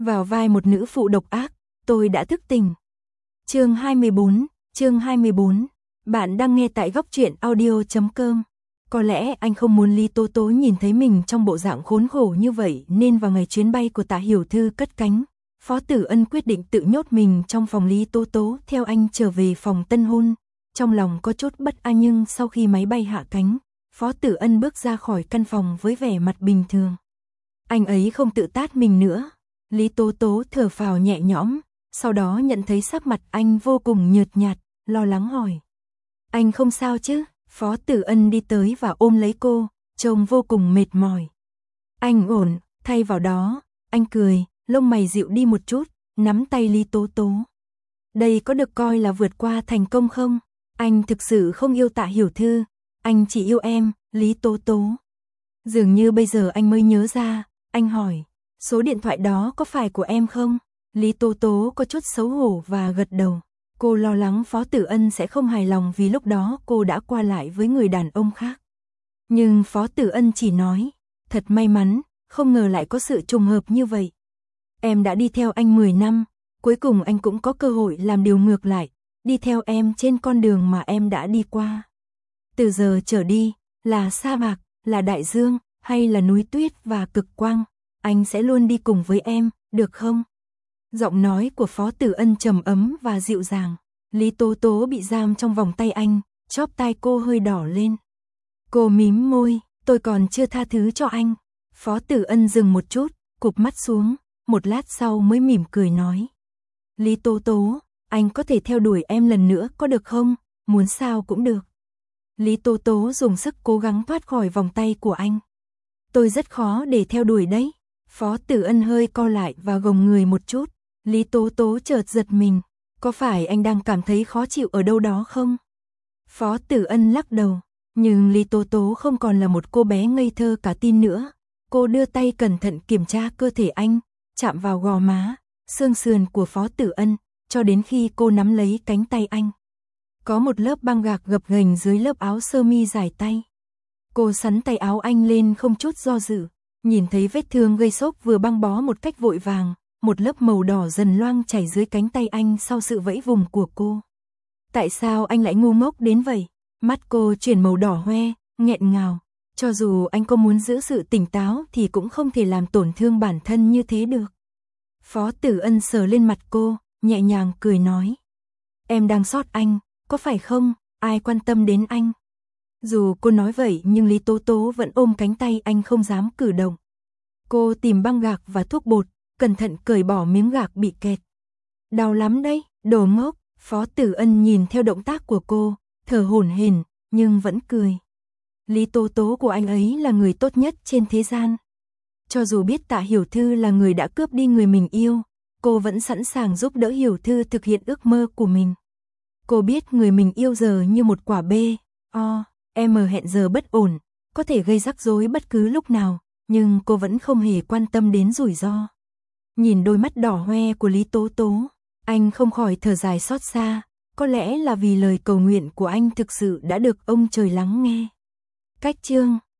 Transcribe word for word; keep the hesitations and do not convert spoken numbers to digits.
vào vai một nữ phụ độc ác, tôi đã thức tỉnh. Chương hai mươi bốn, chương hai mươi bốn. Bạn đang nghe tại góc truyện audio chấm com. Có lẽ anh không muốn Lý Tố Tố nhìn thấy mình trong bộ dạng khốn khổ như vậy, nên vào ngày chuyến bay của Tạ Hiểu Thư cất cánh, Phó Tử Ân quyết định tự nhốt mình trong phòng Lý Tố Tố theo anh trở về phòng tân hôn. Trong lòng có chút bất an, nhưng sau khi máy bay hạ cánh, Phó Tử Ân bước ra khỏi căn phòng với vẻ mặt bình thường. Anh ấy không tự tát mình nữa. Lý Tố Tố thở phào nhẹ nhõm, sau đó nhận thấy sắc mặt anh vô cùng nhợt nhạt, lo lắng hỏi. Anh không sao chứ? Phó Tử Ân đi tới và ôm lấy cô, trông vô cùng mệt mỏi. Anh ổn, thay vào đó, anh cười, lông mày dịu đi một chút, nắm tay Lý Tố Tố. Đây có được coi là vượt qua thành công không? Anh thực sự không yêu Tạ Hiểu Thư, anh chỉ yêu em, Lý Tố Tố. Dường như bây giờ anh mới nhớ ra, anh hỏi, số điện thoại đó có phải của em không? Lý Tố Tố có chút xấu hổ và gật đầu. Cô lo lắng Phó Tử Ân sẽ không hài lòng vì lúc đó cô đã qua lại với người đàn ông khác. Nhưng Phó Tử Ân chỉ nói, thật may mắn, không ngờ lại có sự trùng hợp như vậy. Em đã đi theo anh mười năm, cuối cùng anh cũng có cơ hội làm điều ngược lại, đi theo em trên con đường mà em đã đi qua. Từ giờ trở đi, là sa mạc, là đại dương, hay là núi tuyết và cực quang, anh sẽ luôn đi cùng với em, được không? Giọng nói của Phó Tử Ân trầm ấm và dịu dàng. Lý Tố Tố bị giam trong vòng tay anh, chóp tai cô hơi đỏ lên. Cô mím môi, tôi còn chưa tha thứ cho anh. Phó Tử Ân dừng một chút, cụp mắt xuống, một lát sau mới mỉm cười nói. Lý Tố Tố, anh có thể theo đuổi em lần nữa có được không? Muốn sao cũng được. Lý Tố Tố dùng sức cố gắng thoát khỏi vòng tay của anh. Tôi rất khó để theo đuổi đấy. Phó Tử Ân hơi co lại và gồng người một chút. Lý Tố Tố chợt giật mình. Có phải anh đang cảm thấy khó chịu ở đâu đó không? Phó Tử Ân lắc đầu. Nhưng Lý Tố Tố không còn là một cô bé ngây thơ cả tin nữa. Cô đưa tay cẩn thận kiểm tra cơ thể anh, chạm vào gò má, xương sườn của Phó Tử Ân, cho đến khi cô nắm lấy cánh tay anh. Có một lớp băng gạc gập ghềnh dưới lớp áo sơ mi dài tay. Cô sắn tay áo anh lên không chút do dự, nhìn thấy vết thương gây sốc vừa băng bó một cách vội vàng, một lớp màu đỏ dần loang chảy dưới cánh tay anh sau sự vẫy vùng của cô. Tại sao anh lại ngu ngốc đến vậy? Mắt cô chuyển màu đỏ hoe, nghẹn ngào. Cho dù anh có muốn giữ sự tỉnh táo thì cũng không thể làm tổn thương bản thân như thế được. Phó Tử Ân sờ lên mặt cô, nhẹ nhàng cười nói. Em đang sót anh, có phải không? Ai quan tâm đến anh? Dù cô nói vậy nhưng Lý Tố Tố vẫn ôm cánh tay anh không dám cử động. Cô tìm băng gạc và thuốc bột, cẩn thận cởi bỏ miếng gạc bị kẹt. Đau lắm đấy, đồ ngốc. Phó Tử Ân nhìn theo động tác của cô, thở hổn hển nhưng vẫn cười. Lý Tố Tố của anh ấy là người tốt nhất trên thế gian. Cho dù biết Tạ Hiểu Thư là người đã cướp đi người mình yêu, cô vẫn sẵn sàng giúp đỡ Hiểu Thư thực hiện ước mơ của mình. Cô biết người mình yêu giờ như một quả bê, o, em hẹn giờ bất ổn, có thể gây rắc rối bất cứ lúc nào, nhưng cô vẫn không hề quan tâm đến rủi ro. Nhìn đôi mắt đỏ hoe của Lý Tố Tố, anh không khỏi thở dài xót xa, có lẽ là vì lời cầu nguyện của anh thực sự đã được ông trời lắng nghe. Cách chương